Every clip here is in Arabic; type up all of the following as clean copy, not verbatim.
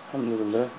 الحمد لله.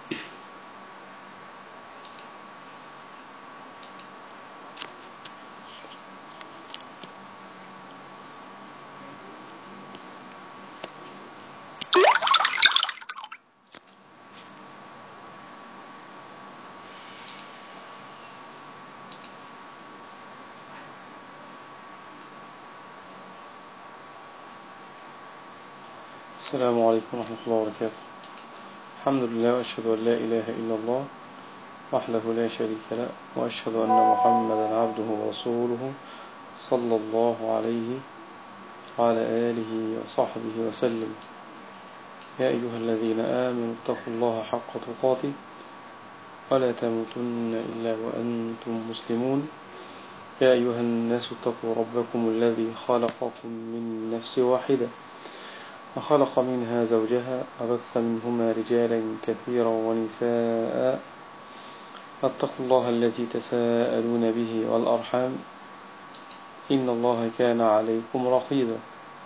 السلام عليكم ورحمة الله وبركاته. الحمد لله، وأشهد أن لا إله إلا الله وحده لا شريك له، وأشهد أن محمدا عبده ورسوله صلى الله عليه وعلى آله وصحبه وسلم. يا أيها الذين آمنوا اتقوا الله حق تقاته ولا تموتن إلا وأنتم مسلمون. يا أيها الناس اتقوا ربكم الذي خلقكم من نفس واحدة وخلق منها زوجها وبث منهما رجالا كثيرا ونساء، فاتقوا الله الذي تساءلون به والأرحام، إن الله كان عليكم رقيبا.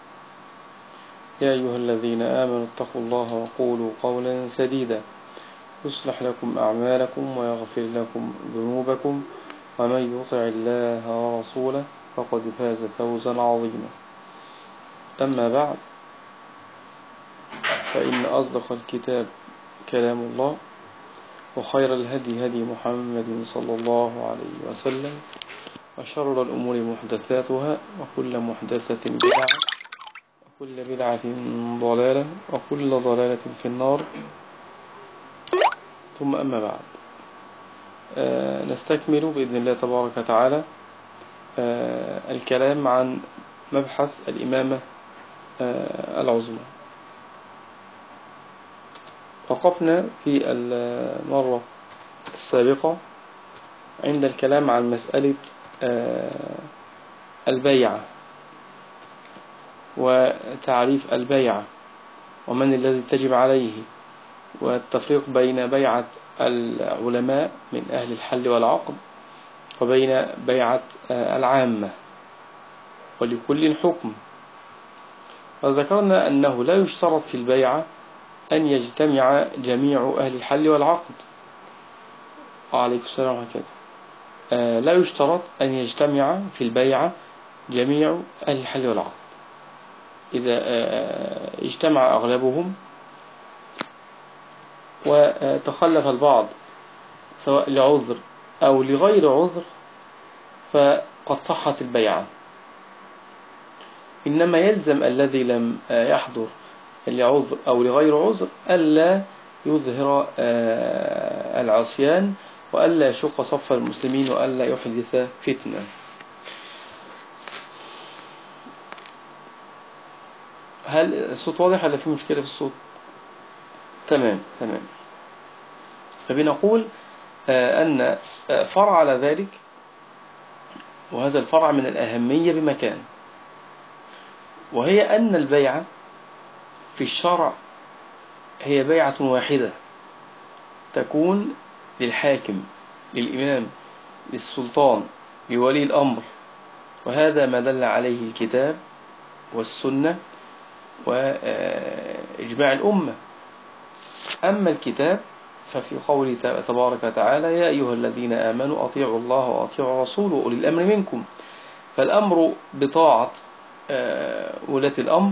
يا أيها الذين آمنوا اتقوا الله وقولوا قولا سديدا يصلح لكم أعمالكم ويغفر لكم ذنوبكم، ومن يطع الله ورسوله فقد فاز فوزا عظيما. أما بعد، فإن أصدق الكتاب كلام الله، وخير الهدي هدي محمد صلى الله عليه وسلم، وشر الأمور محدثاتها، وكل محدثة بدعة، وكل بدعة ضلالة، وكل ضلالة في النار. ثم أما بعد، نستكمل بإذن الله تبارك وتعالى الكلام عن مبحث الإمامة العظمى. وقفنا في المرة السابقة عند الكلام عن مسألة البيعة وتعريف البيعة ومن الذي تجب عليه، والتفريق بين بيعة العلماء من أهل الحل والعقد وبين بيعة العامة، ولكل حكم. وذكرنا أنه لا يشترط في البيعة أن يجتمع جميع أهل الحل والعقد. وعليكم السلام ورحمة الله. لا يشترط أن يجتمع في البيعة جميع أهل الحل والعقد. إذا اجتمع أغلبهم وتخلف البعض سواء لعذر أو لغير عذر فقد صحت البيعة. إنما يلزم الذي لم يحضر لعذر أو لغير عذر ألا يظهر العصيان، وألا يشق صف المسلمين، وألا يحدث فتنة. هل الصوت واضح ولا في مشكلة في الصوت؟ تمام. فبنقول أن فرع على ذلك، وهذا الفرع من الأهمية بمكان، وهي أن البيعة في الشرع هي بيعة واحدة تكون للحاكم، للإمام، للسلطان، لولي الأمر، وهذا ما دل عليه الكتاب والسنة وإجماع الأمة. أما الكتاب ففي قوله تبارك وتعالى: يا أيها الذين آمنوا أطيعوا الله وأطيعوا الرسول وأولي الأمر منكم. فالأمر بطاعة ولاة الأمر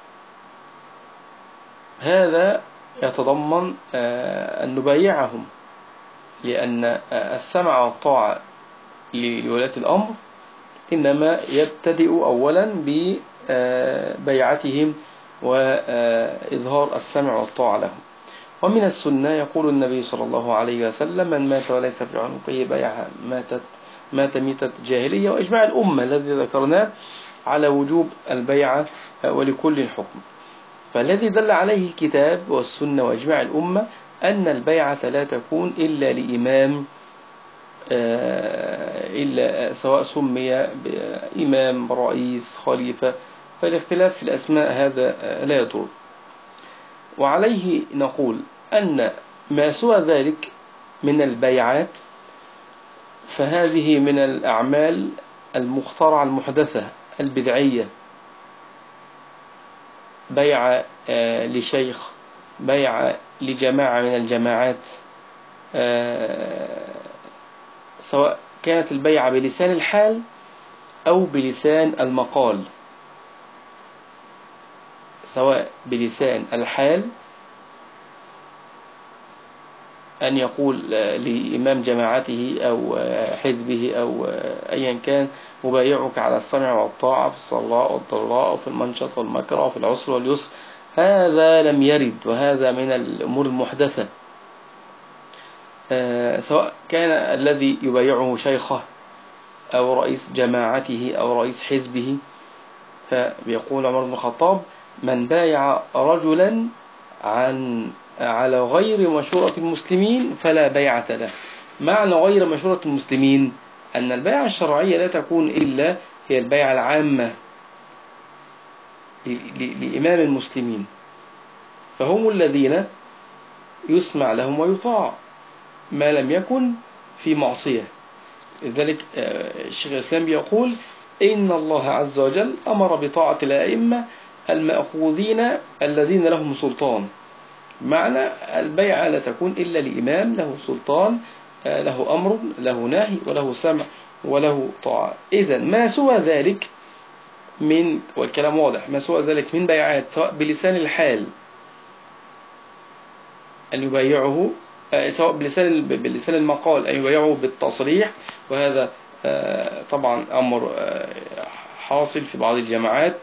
هذا يتضمن أن نبايعهم، لأن السمع والطاعة لولاة الأمر إنما يبتدئ أولا ببيعتهم وإظهار السمع والطاعة لهم. ومن السنة يقول النبي صلى الله عليه وسلم: من مات وليس في عنقه بيعة مات ميتة جاهلية. وإجماع الأمة الذي ذكرناه على وجوب البيعة ولكل حكم. فالذي دل عليه الكتاب والسنة وإجماع الأمة أن البيعة لا تكون إلا لإمام، إلا سواء سمي بإمام، رئيس، خليفة، فالاختلاف في الأسماء هذا لا يضر. وعليه نقول أن ما سوى ذلك من البيعات فهذه من الأعمال المخترعة المحدثة البدعية. بيع لشيخ، بيع لجماعة من الجماعات، سواء كانت البيعة بلسان الحال أو بلسان المقال، سواء بلسان الحال أن يقول لإمام جماعته أو حزبه أو أيا كان: مبايعك على السمع والطاعة في الصلاة والضراء وفي المنشط والمكره وفي العسر واليسر. هذا لم يرد، وهذا من الأمور المحدثة. سواء كان الذي يبايعه شيخه أو رئيس جماعته أو رئيس حزبه. فبيقول عمر بن الخطاب: من بايع رجلا على غير مشورة المسلمين فلا بيعة له. معنى غير مشورة المسلمين أن البيعة الشرعية لا تكون إلا هي البيعة العامة لإمام المسلمين، فهم الذين يسمع لهم ويطاع ما لم يكن في معصية. لذلك الشيخ الإسلام يقول: إن الله عز وجل أمر بطاعة الأئمة المأخوذين الذين لهم سلطان. معنى البيعة لا تكون إلا لإمام له سلطان، له أمر، له نهي، وله سمع وله طاعة. إذن ما سوى ذلك من، والكلام واضح، ما سوى ذلك من بيعات سواء بلسان الحال أن يبايعه، سواء بلسان المقال أن يبايعه بالتصريح، وهذا طبعا أمر حاصل في بعض الجماعات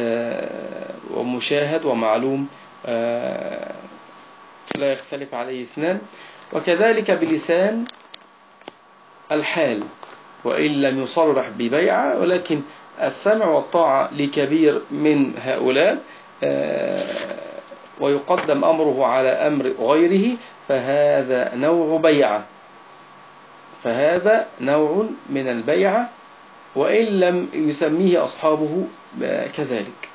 ومشاهد ومعلوم لا يختلف عليه اثنان. وكذلك بلسان الحال، وإن لم يصرح ببيعة ولكن السمع والطاعة لكبير من هؤلاء ويقدم أمره على أمر غيره، فهذا نوع بيعة، فهذا نوع من البيعة وإن لم يسميه أصحابه كذلك.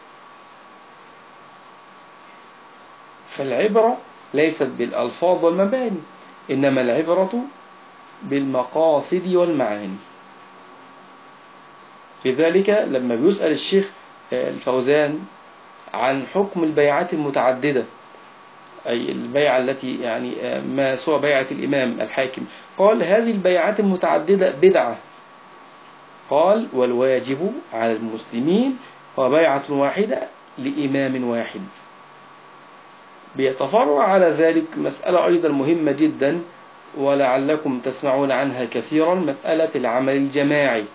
فالعبرة ليست بالألفاظ والمباني، إنما العبرة بالمقاصد والمعاني. لذلك لما بيسأل الشيخ الفوزان عن حكم البيعات المتعددة، أي البيعة التي يعني ما سوى بيعة الإمام الحاكم، قال: هذه البيعات المتعددة بدعة. قال: والواجب على المسلمين هو بيعة واحدة لإمام واحد. بيتفرع على ذلك مسألة أيضا مهمة جدا ولعلكم تسمعون عنها كثيرا، مسألة العمل الجماعي.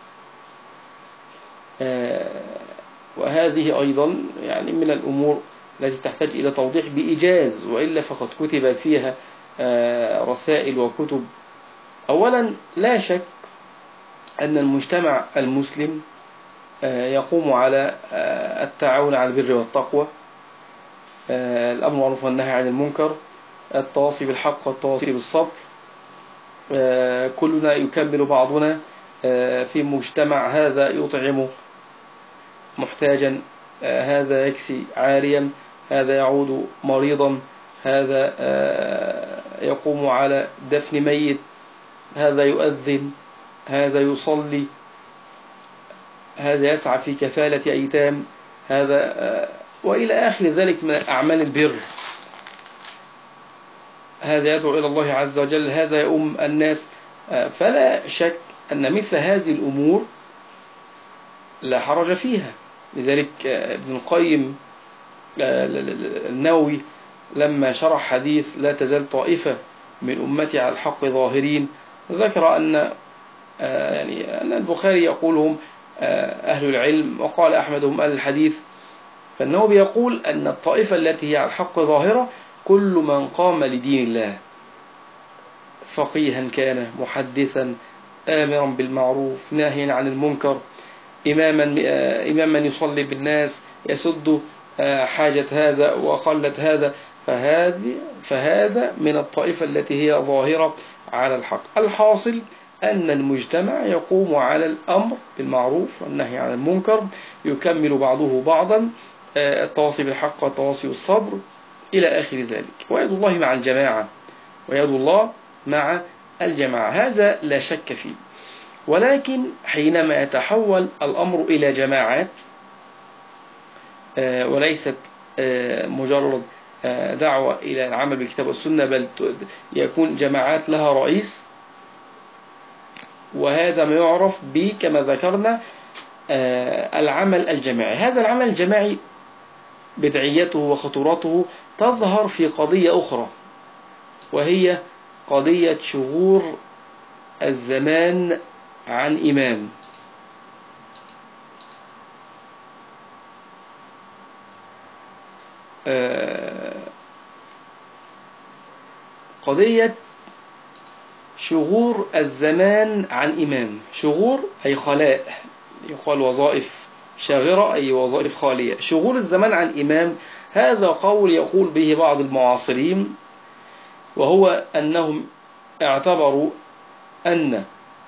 وهذه أيضا يعني من الأمور التي تحتاج إلى توضيح بإيجاز، وإلا فقد كتب فيها رسائل وكتب. أولا لا شك أن المجتمع المسلم يقوم على التعاون على البر والتقوى، الأمر بالمعروف والنهي عن المنكر، التواصي بالحق والتواصي بالصبر. كلنا يكمل بعضنا في مجتمع، هذا يطعم محتاجا، هذا يكسي عاريا، هذا يعود مريضا، هذا يقوم على دفن ميت، هذا يؤذن، هذا يصلي، هذا يسعى في كفالة أيتام، هذا وإلى آخر ذلك من أعمال البر. هذا يدعو إلى الله عز وجل، هذا يؤم الناس. فلا شك أن مثل هذه الأمور لا حرج فيها. لذلك ابن القيم النووي لما شرح حديث لا تزال طائفة من أمتي على الحق ظاهرين، ذكر أن البخاري يقولهم أهل العلم، وقال أحمد هم أهل الحديث. فالنووي يقول أن الطائفة التي هي على الحق ظاهرة كل من قام لدين الله، فقيها كان، محدثا، آمرا بالمعروف، ناهيا عن المنكر، إماما يصلي بالناس، يسد حاجة هذا وقلة هذا، فهذا من الطائفة التي هي ظاهرة على الحق. الحاصل أن المجتمع يقوم على الأمر بالمعروف والنهي عن المنكر، يكمل بعضه بعضا، التواصي بالحق والتواصي بالصبر إلى آخر ذلك. ويد الله مع الجماعة، ويد الله مع الجماعة، هذا لا شك فيه. ولكن حينما يتحول الأمر إلى جماعات وليست مجرد دعوة إلى العمل بالكتاب والسنة، بل يكون جماعات لها رئيس. وهذا ما يعرف به كما ذكرنا العمل الجماعي. هذا العمل الجماعي بدعيته وخطورته تظهر في قضية أخرى، وهي قضية شغور الزمان عن إمام. قضية شغور الزمان عن إمام. شغور أي خلاء، يقال وظائف شاغرة أي وظائف خالية. شغور الزمان عن إمام، هذا قول يقول به بعض المعاصرين، وهو أنهم اعتبروا أن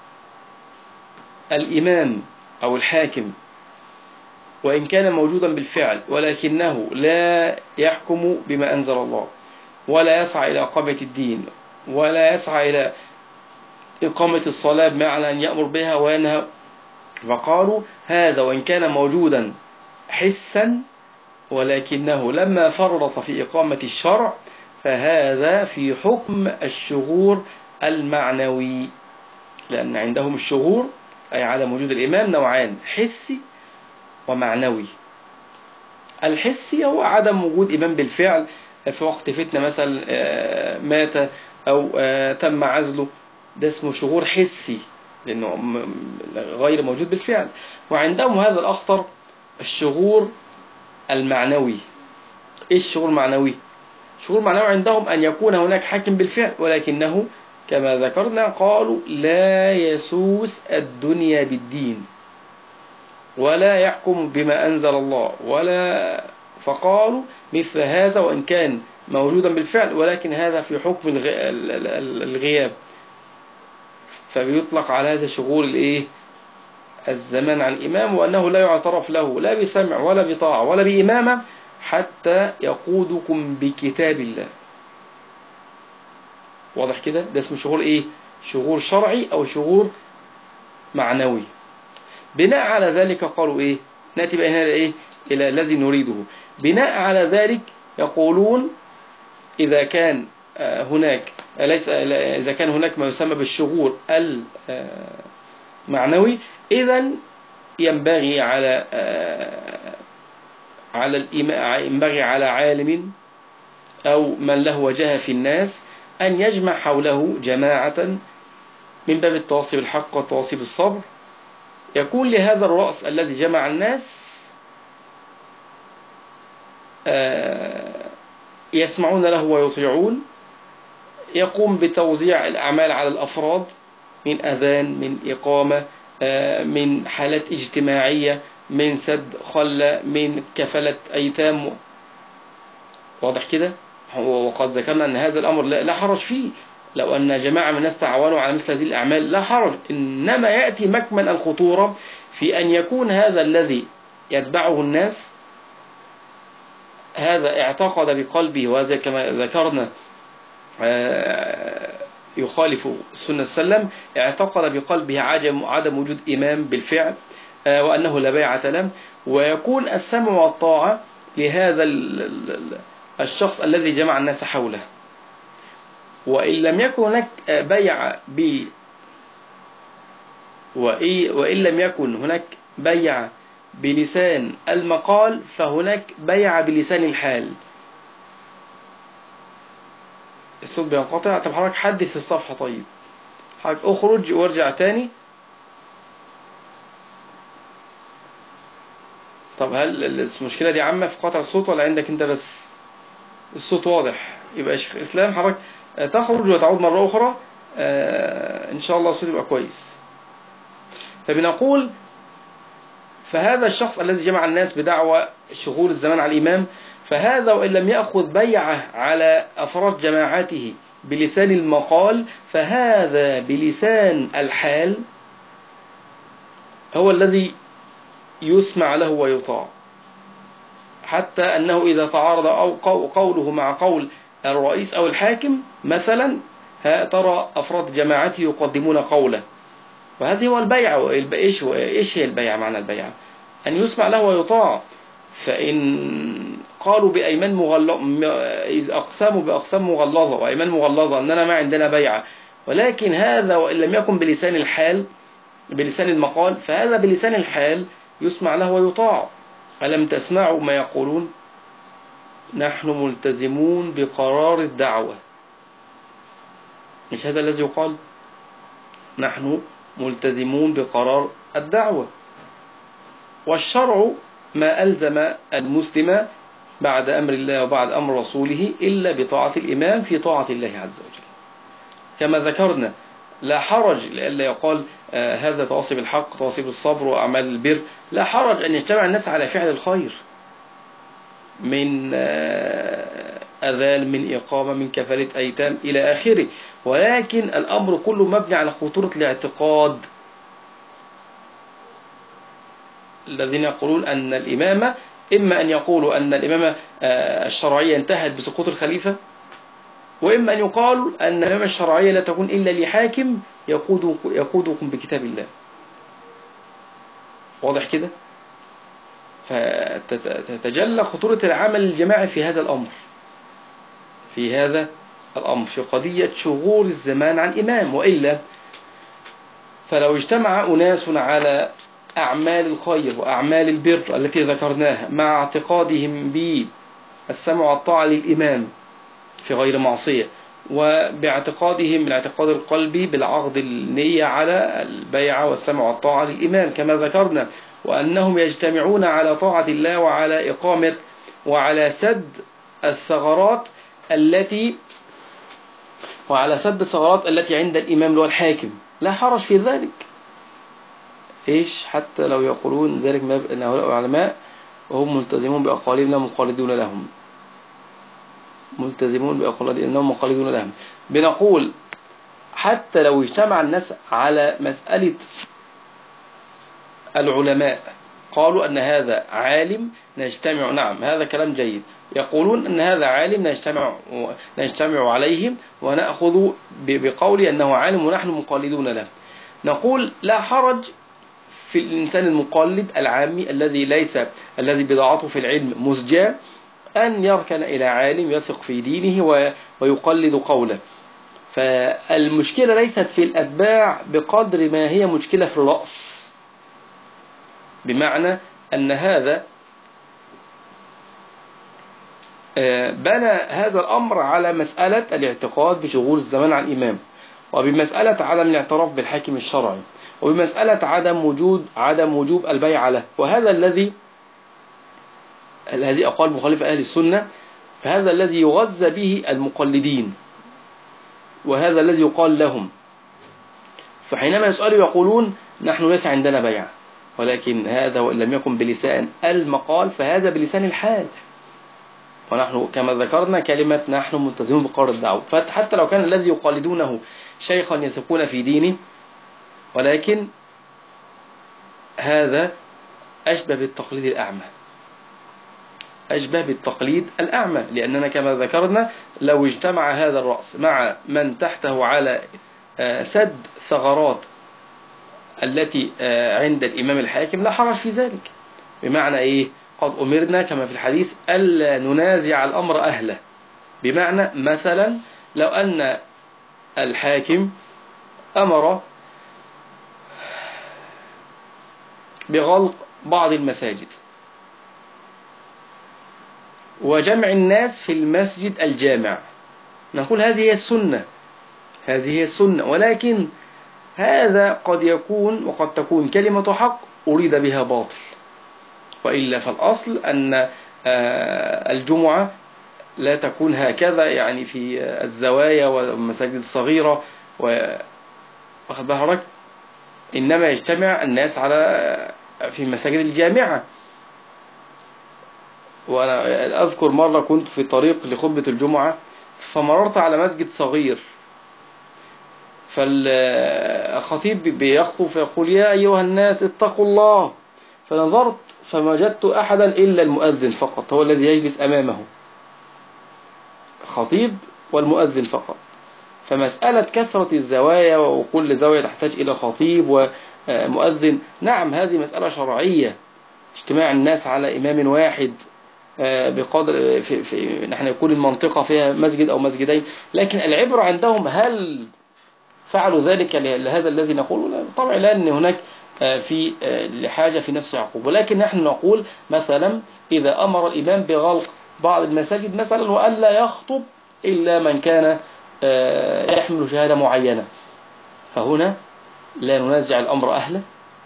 الإمام أو الحاكم وإن كان موجودا بالفعل ولكنه لا يحكم بما أنزل الله، ولا يسعى إلى إقامة الدين، ولا يسعى إلى إقامة الصلاة بمعنى أن يأمر بها وينهى. فقالوا هذا وإن كان موجودا حسا ولكنه لما فرط في إقامة الشرع فهذا في حكم الشغور المعنوي. لأن عندهم الشغور أي عدم وجود الإمام نوعان: حسي ومعنوي. الحسي هو عدم وجود إمام بالفعل، في وقت فتنة مثلا مات أو تم عزله، ده اسمه شغور حسي لأنه غير موجود بالفعل. وعندهم هذا الأخطر الشغور المعنوي. إيش الشغور المعنوي؟ الشغور المعنوي عندهم أن يكون هناك حاكم بالفعل ولكنه كما ذكرنا قالوا لا يسوس الدنيا بالدين ولا يحكم بما أنزل الله ولا. فقالوا مثل هذا وإن كان موجودا بالفعل ولكن هذا في حكم الغياب، فبيطلق على هذا شغول الزمان عن الإمام، وأنه لا يعترف له لا بسمع ولا بطاعة ولا بإمامة حتى يقودكم بكتاب الله. واضح كده؟ ده اسمه شغول شغول شرعي أو شغول معنوي. بناء على ذلك قالوا نأتي بقى هنا إلى الذي نريده. بناء على ذلك يقولون إذا كان هناك إذا كان هناك ما يسمى بالشغور المعنوي، إذن ينبغي ينبغي على عالم أو من له وجهة في الناس أن يجمع حوله جماعة من باب التواصي بالحق والتواصي بالصبر، يكون لهذا الرأس الذي جمع الناس يسمعون له ويطيعون، يقوم بتوزيع الأعمال على الأفراد من أذان، من إقامة، من حالات اجتماعية، من سد خلة، من كفالة أيتام. واضح كده؟ وقد ذكرنا أن هذا الأمر لا حرج فيه، لو أن جماعة من الناس تعاونوا على مثل هذه الأعمال لا حرج، إنما يأتي مكمن الخطورة في أن يكون هذا الذي يتبعه الناس هذا اعتقد بقلبه، وهذا كما ذكرنا يخالف السنة السلم، اعتقد بقلبه عدم وجود إمام بالفعل وأنه لا بيعة له، ويكون السمع والطاعة لهذا الشخص الذي جمع الناس حوله. وإن لم يكن هناك وإن لم يكن هناك بيع بلسان المقال فهناك بيع بلسان الحال. الصوت بينقطع. طب حضرتك حدث الصفحة. طيب حضرتك اخرج وارجع تاني. طب هل المشكلة دي عامة في قطع الصوت ولا عندك انت بس؟ الصوت واضح. يبقى يا شيخ اسلام حضرتك تخرج وتعود مرة أخرى إن شاء الله الصوت يبقى كويس. فبنقول فهذا الشخص الذي جمع الناس بدعوى شغول الزمان على الإمام، فهذا وإن لم يأخذ بيعة على أفراد جماعته بلسان المقال فهذا بلسان الحال هو الذي يسمع له ويطاع، حتى أنه إذا تعارض أو قوله مع قول الرئيس أو الحاكم مثلا ترى أفراد جماعته يقدمون قوله، وهذه هو البيعة. إيش هي البيعة؟ معنى البيعة أن يسمع له ويطاع. فإن قالوا بأيمان مغلظة، إذ أقسموا بأقسام مغلظة وأيمان مغلظة أننا ما عندنا بيعة، ولكن هذا وإن لم يكن بلسان الحال بلسان المقال، فهذا بلسان الحال يسمع له ويطاع. ألم تسمعوا ما يقولون؟ نحن ملتزمون بقرار الدعوة. مش هذا الذي يقال؟ نحن ملتزمون بقرار الدعوة. والشرع ما ألزم المسلم بعد أمر الله وبعد أمر رسوله إلا بطاعة الإمام في طاعة الله عز وجل. كما ذكرنا لا حرج، لئلا يقال هذا تواصي بالحق تواصي بالصبر وأعمال البر، لا حرج أن يجتمع الناس على فعل الخير، من أذان، من إقامة، من كفالة أيتام إلى آخره، ولكن الأمر كله مبني على خطورة الاعتقاد. الذين يقولون أن الإمامة، إما أن يقولوا أن الإمامة الشرعية انتهت بسقوط الخليفة، وإما أن يقال أن الإمامة الشرعية لا تكون إلا لحاكم يقودكم بكتاب الله. واضح كده؟ فتتجلى خطورة العمل الجماعي في هذا الأمر، في قضية شغول الزمان عن إمام. وإلا فلو اجتمع أناس على أعمال الخير وأعمال البر التي ذكرناها مع اعتقادهم بالسمع والطاعة للإمام في غير معصية، وباعتقادهم الاعتقاد القلبي بالعقد النية على البيعة والسمع والطاعة للإمام كما ذكرنا، وأنهم يجتمعون على طاعة الله وعلى إقامة وعلى سد الثغرات التي عند الإمام اللي هو الحاكم، لا حرج في ذلك. حتى لو يقولون ذلك أن هؤلاء علماء وهم ملتزمون بأقوالهم لا مقالدون لهم، بنقول حتى لو اجتمع الناس على مسألة العلماء قالوا أن هذا عالم نجتمع، نعم هذا كلام جيد، يقولون أن هذا عالم نجتمع عليه ونأخذ بقول أنه عالم ونحن مقالدون له، نقول لا حرج في الإنسان المقلد العامي الذي بضاعته في العلم مسجاة أن يركن إلى عالم يثق في دينه ويقلد قوله. فالمشكلة ليست في الأتباع بقدر ما هي مشكلة في الرأس، بمعنى أن هذا بنى هذا الأمر على مسألة الاعتقاد بشغول الزمان عن الإمام، وبمسألة عدم الاعتراف بالحاكم الشرعي، وبمسألة عدم وجوب البيعة له، وهذا هذه أقوال مخالفة أهل السنة، فهذا الذي يغذى به المقلدين، وهذا الذي يقال لهم. فحينما يسألوا يقولون نحن ليس عندنا بيعة، ولكن هذا وإن لم يكن بلسان المقال فهذا بلسان الحال. ونحن كما ذكرنا كلمة نحن ملتزمون بقرار الدعوة، فحتى لو كان الذي يقالدونه شيخا يثقون في دينه، ولكن هذا أشبه بالتقليد الأعمى، لأننا كما ذكرنا لو اجتمع هذا الرأس مع من تحته على سد ثغرات التي عند الإمام الحاكم لا حرج في ذلك. بمعنى قد أمرنا كما في الحديث ألا ننازع الأمر أهله، بمعنى مثلا لو أن الحاكم أمر بغلق بعض المساجد وجمع الناس في المسجد الجامع، نقول هذه هي السنة، ولكن هذا قد يكون وقد تكون كلمة حق أريد بها باطل، وإلا فالأصل أن الجمعة لا تكون هكذا يعني في الزوايا والمساجد الصغيرة واخد بالك، إنما يجتمع الناس في المساجد الجامعة. وأنا أذكر مرة كنت في طريق لخطبة الجمعة فمررت على مسجد صغير، فالخطيب بيخطب فيقول يا أيها الناس اتقوا الله، فنظرت فما وجدت أحدا إلا المؤذن فقط هو الذي يجلس أمامه، خطيب والمؤذن فقط. فمسألة كثرة الزوايا وكل زاوية تحتاج إلى خطيب ومؤذن، نعم هذه مسألة شرعية، اجتماع الناس على إمام واحد بقدر في نحن يكون المنطقة فيها مسجد أو مسجدين، لكن العبرة عندهم هل فعلوا ذلك لهذا الذي نقوله؟ طبعا لأن هناك في لحاجة في نفس عقوبة، ولكن نحن نقول مثلا إذا أمر الإمام بغلق بعض المساجد مثلا وألا يخطب إلا من كان يحمل شهادة معينة، فهنا لا ننازع الأمر أهله.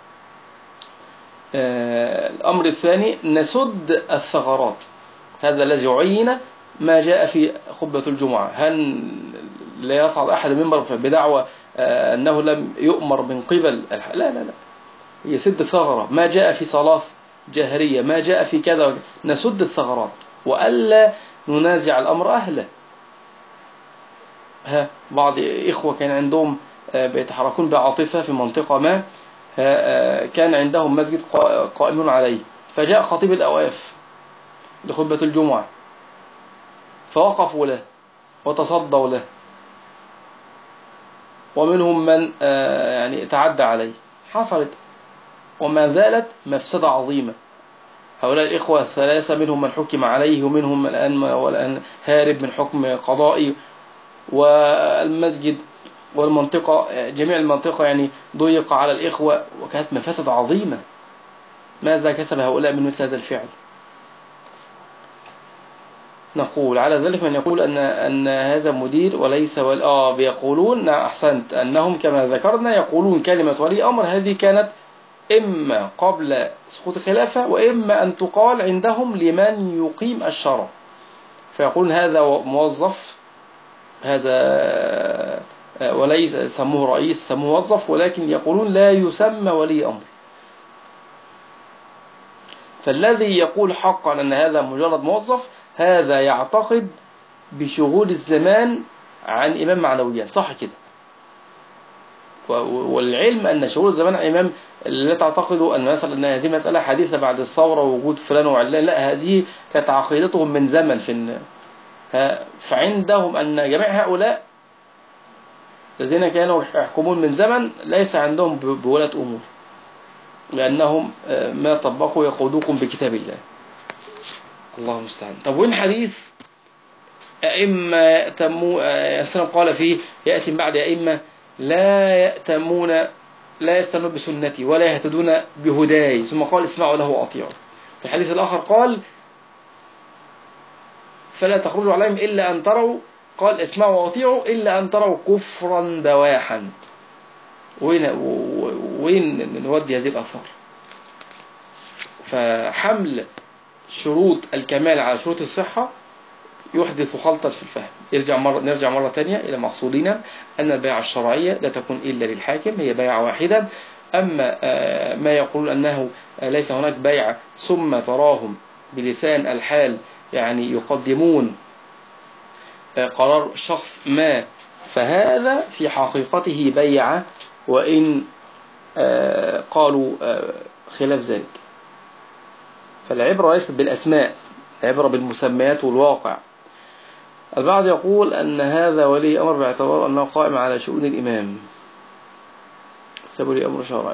الأمر الثاني نسد الثغرات، هذا الذي عين ما جاء في خطبة الجمعة، هل لا يصعد أحد المنبر بدعوى أنه لم يؤمر من قبل لا لا لا، يسد الثغرة، ما جاء في صلاة جاهرية، ما جاء في كذا، نسد الثغرات وألا ننازع الأمر أهله. بعض إخوة كان عندهم بيتحركون بعاطفة في منطقة ما، كان عندهم مسجد قائمون عليه، فجاء خطيب الأواف لخطبة الجمعة فوقفوا له وتصدوا له، ومنهم من يعني تعدى عليه، حصلت وما زالت مفسدة عظيمة. هؤلاء الإخوة الثلاثة منهم من حكم عليه ومنهم الآن هارب من حكم قضائي، والمسجد والمنطقة جميع المنطقة يعني ضيق على الإخوة، وكانت مفاسد عظيمة. ماذا كسب هؤلاء من مثل هذا الفعل؟ نقول على ذلك من يقول أن هذا مدير وليس بيقولون أحسنت أنهم كما ذكرنا يقولون كلمة ولي أمر هذه كانت إما قبل سقوط الخلافة وإما أن تقال عندهم لمن يقيم الشرع، فيقولون هذا موظف، هذا وليس سموه رئيس سموه موظف، ولكن يقولون لا يسمى ولي أمر. فالذي يقول حقا أن هذا مجرد موظف هذا يعتقد بشغول الزمان عن إمام معنويا، صح كده؟ والعلم أن شغول الزمان عن إمام لا تعتقدوا أن مثلا أن هذه مسألة حديثة بعد الثورة ووجود فلان وعلان، لا، هذه كانت عقيدتهم من زمن فعندهم أن جميع هؤلاء الذين كانوا يحكمون من زمن ليس عندهم بولاة أمور، لأنهم ما طبقوا يقودوكم بكتاب الله. الله المستعان. طب وين حديث أئمة يأتمون السلام قال فيه يأتي بعد أئمة لا يأتمون لا يستنون بسنتي ولا يهتدون بهداي، ثم قال اسمعوا له وأطيعوا. في الحديث الآخر قال فلا تخرجوا عليهم إلا أن تروا، قال اسمعوا وأطيعوا إلا أن تروا كفرا بواحا. وين نودي هذه الآثار؟ فحمل شروط الكمال على شروط الصحة يحدث خلطا في الفهم. نرجع مرة تانية إلى مقصودنا أن البيعة الشرعية لا تكون إلا للحاكم، هي بيعة واحدة. أما ما يقول أنه ليس هناك بيعة ثم تراهم بلسان الحال يعني يقدمون قرار شخص ما، فهذا في حقيقته بيعة وإن قالوا خلاف ذلك. فالعبرة ليست بالأسماء، العبرة بالمسميات والواقع. البعض يقول أن هذا ولي أمر باعتبار أنه قائم على شؤون الإمام، سبب ولي أمر شرعي،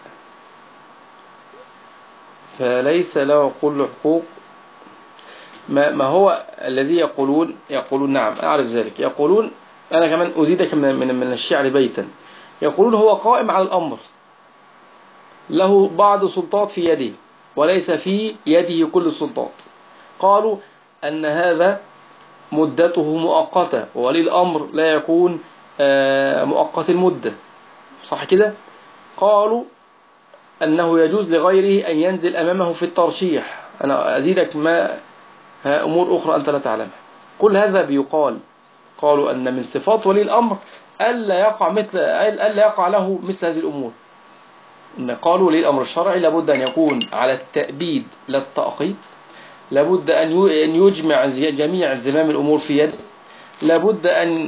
فليس له كل حقوق. ما هو الذي يقولون نعم أعرف ذلك، يقولون أنا كمان أزيدك من الشعر بيتا، يقولون هو قائم على الأمر، له بعض سلطات في يده وليس في يده كل السلطات. قالوا أن هذا مدته مؤقتة، وولي الأمر لا يكون مؤقت المدة، صح كده؟ قالوا أنه يجوز لغيره أن ينزل أمامه في الترشيح. أنا أزيدك ما أمور أخرى أنت لا تعلمها. كل هذا بيقال. قالوا أن من صفات ولي الأمر ألا يقع له مثل هذه الأمور. إن قالوا ولي الأمر الشرعي لابد أن يكون على التأبيد لا التأقيت، لابد أن يجمع جميع زمام الأمور في يده، لابد أن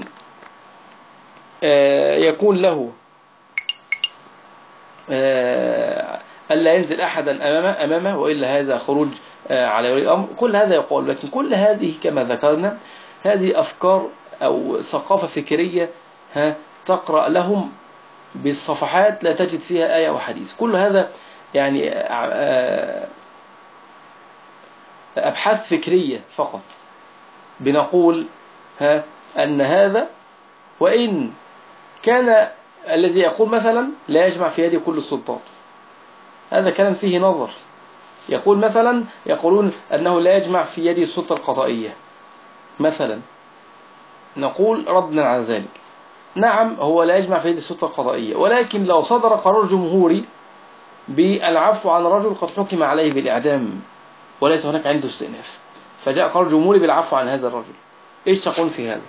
يكون له ألا ينزل أحدا أمامه وإلا هذا خروج على ولي الأمر. كل هذا يقول، لكن كل هذه كما ذكرنا هذه أفكار أو ثقافة فكرية تقرأ لهم بالصفحات لا تجد فيها آية وحديث. كل هذا يعني أبحاث فكرية فقط، بنقول أن هذا وإن كان الذي يقول مثلا لا يجمع في يده كل السلطات، هذا كلام فيه نظر. يقول مثلا، يقولون أنه لا يجمع في يده السلطة القضائية مثلا، نقول ردا على ذلك، نعم هو لا يجمع في يده السلطة القضائية، ولكن لو صدر قرار جمهوري بالعفو عن رجل قد حكم عليه بالإعدام وليس هناك عنده استئناف، فجاء قرار جمهوري بالعفو عن هذا الرجل، إيش تقول في هذا؟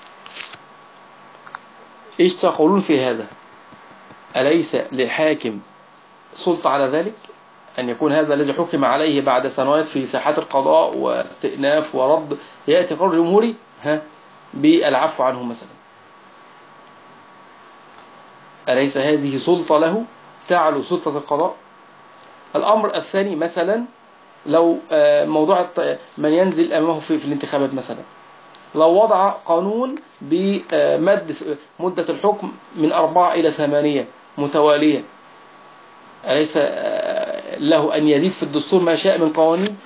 إيش تقولون في هذا؟ أليس للحاكم سلطة على ذلك؟ أن يكون هذا الذي حكم عليه بعد سنوات في ساحات القضاء واستئناف ورد، يأتي قرار جمهوري بالعفو عنه مثلا، أليس هذه سلطة له تعلو سلطة القضاء؟ الأمر الثاني مثلا، لو موضوع من ينزل أمامه في الانتخابات مثلا، لو وضع قانون بمد مدة الحكم من 4 إلى 8 متوالية، أليس له أن يزيد في الدستور ما شاء من قوانين؟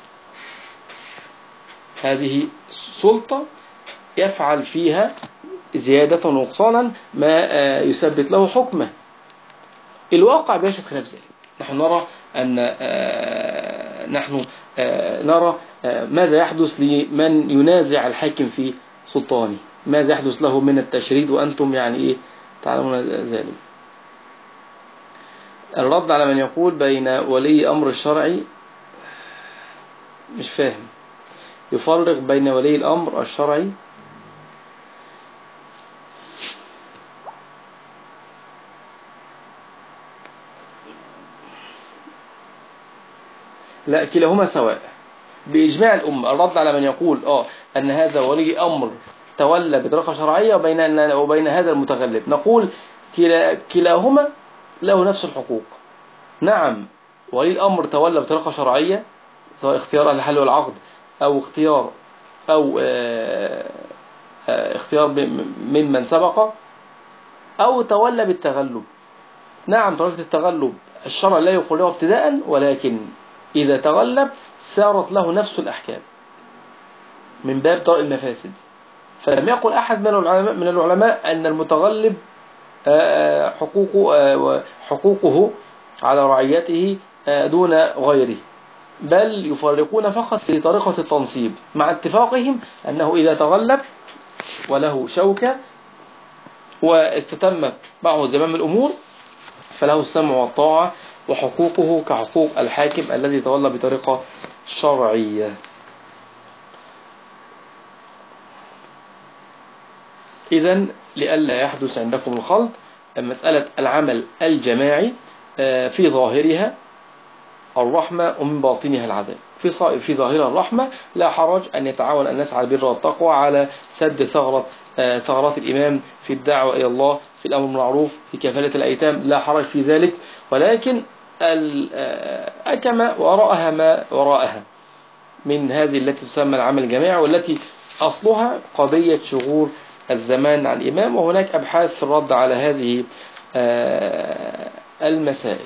هذه سلطة يفعل فيها زيادة ونقصانا ما يثبت له حكمه. الواقع بيشهد خلاف ذلك. نحن نرى أن نرى ماذا يحدث لمن ينازع الحاكم في سلطانه، ماذا يحدث له من التشريد، وأنتم يعني إيه تعلمون ذلك. الرد على من يقول بين ولي أمر الشرعي، مش فاهم، يفرق بين ولي الأمر الشرعي لا، كلاهما سواء بإجماع الأمة. الرد على من يقول أن هذا ولي أمر تولى بطريقة شرعية وبين هذا المتغلب، نقول كلاهما له نفس الحقوق. نعم ولي الأمر تولى بطريقة شرعية، سواء اختيار أهل الحل والعقد أو اختيار ممن سبق، أو تولى بالتغلب. نعم طريقة التغلب الشرع لا يقولها ابتداء، ولكن إذا تغلب سارت له نفس الأحكام من باب درء المفاسد. فلم يقل أحد من العلماء أن المتغلب حقوقه على رعيته دون غيره، بل يفرقون فقط في طريقة التنصيب، مع اتفاقهم أنه إذا تغلب وله شوكة واستتم معه زمام الأمور فله السمع والطاعة، وحقوقه كحقوق الحاكم الذي تولى بطريقة شرعية. إذن لئلا يحدث عندكم الخلط، مسألة العمل الجماعي في ظاهرها الرحمة ومن باطنها العذاب. في ظاهرها الرحمة، لا حرج أن يتعاون الناس على البر والتقوى، على سد ثغرات الإمام في الدعوة إلى الله، في الأمر بالمعروف، في كفالة الأيتام، لا حرج في ذلك. ولكن كما وراءها ما وراءها من هذه التي تسمى العمل الجماعي، والتي أصلها قضية شغور الزمان عن الإمام، وهناك أبحاث في الرد على هذه المسائل.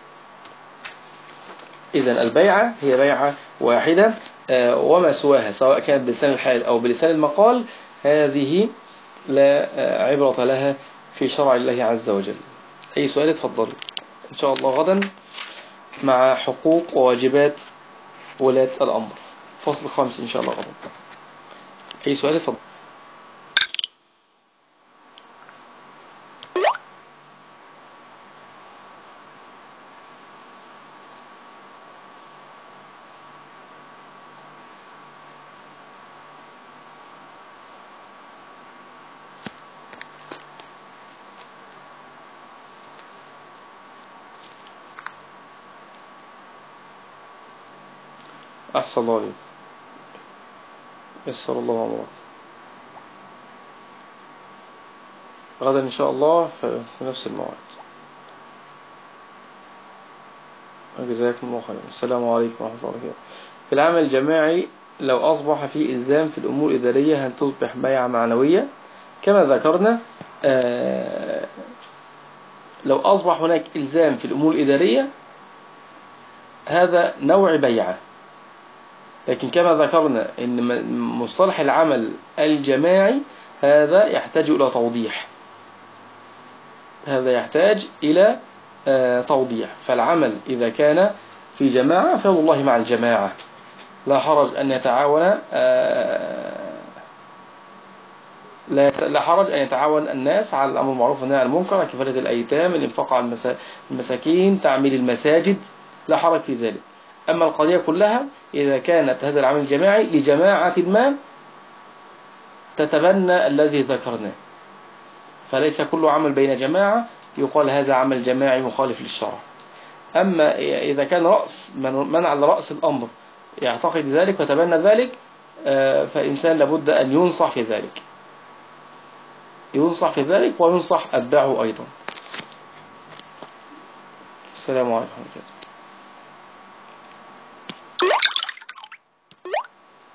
إذن البيعة هي بيعة واحدة، وما سواها سواء كانت بلسان الحال أو بلسان المقال هذه لا عبرة لها في شرع الله عز وجل. أي سؤال اتفضلوا، إن شاء الله غدا مع حقوق وواجبات ولاة الأمر، فصل 5 إن شاء الله غدا. أي سؤال اتفضل. أحسن الله عليك، يسر الله أمره. غدا إن شاء الله في نفس الموعد. جزاكم الله خيرا. السلام عليكم ورحمة الله وبركاته. في العمل الجماعي لو أصبح في إلزام في الأمور الإدارية هل تصبح بيعة معنوية؟ كما ذكرنا لو أصبح هناك إلزام في الأمور الإدارية هذا نوع بيعة، لكن كما ذكرنا أن مصطلح العمل الجماعي هذا يحتاج إلى توضيح، هذا يحتاج إلى توضيح. فالعمل إذا كان في جماعة فيد الله مع الجماعة، لا حرج أن يتعاون لا حرج أن يتعاون الناس على الأمر بالمعروف والنهي عن المنكر، كفالة الأيتام، الإنفاق على المساكين، تعمير المساجد، لا حرج في ذلك. أما القضية كلها إذا كانت هذا العمل الجماعي لجماعة ما تتبنى الذي ذكرناه، فليس كل عمل بين جماعة يقال هذا عمل جماعي مخالف للشرع. أما إذا كان من على رأس الأمر يعتقد ذلك ويتبنى ذلك، فالإنسان لابد أن ينصح في ذلك، ينصح في ذلك وينصح أتباعه أيضا. السلام عليكم ورحمة الله وبركاته.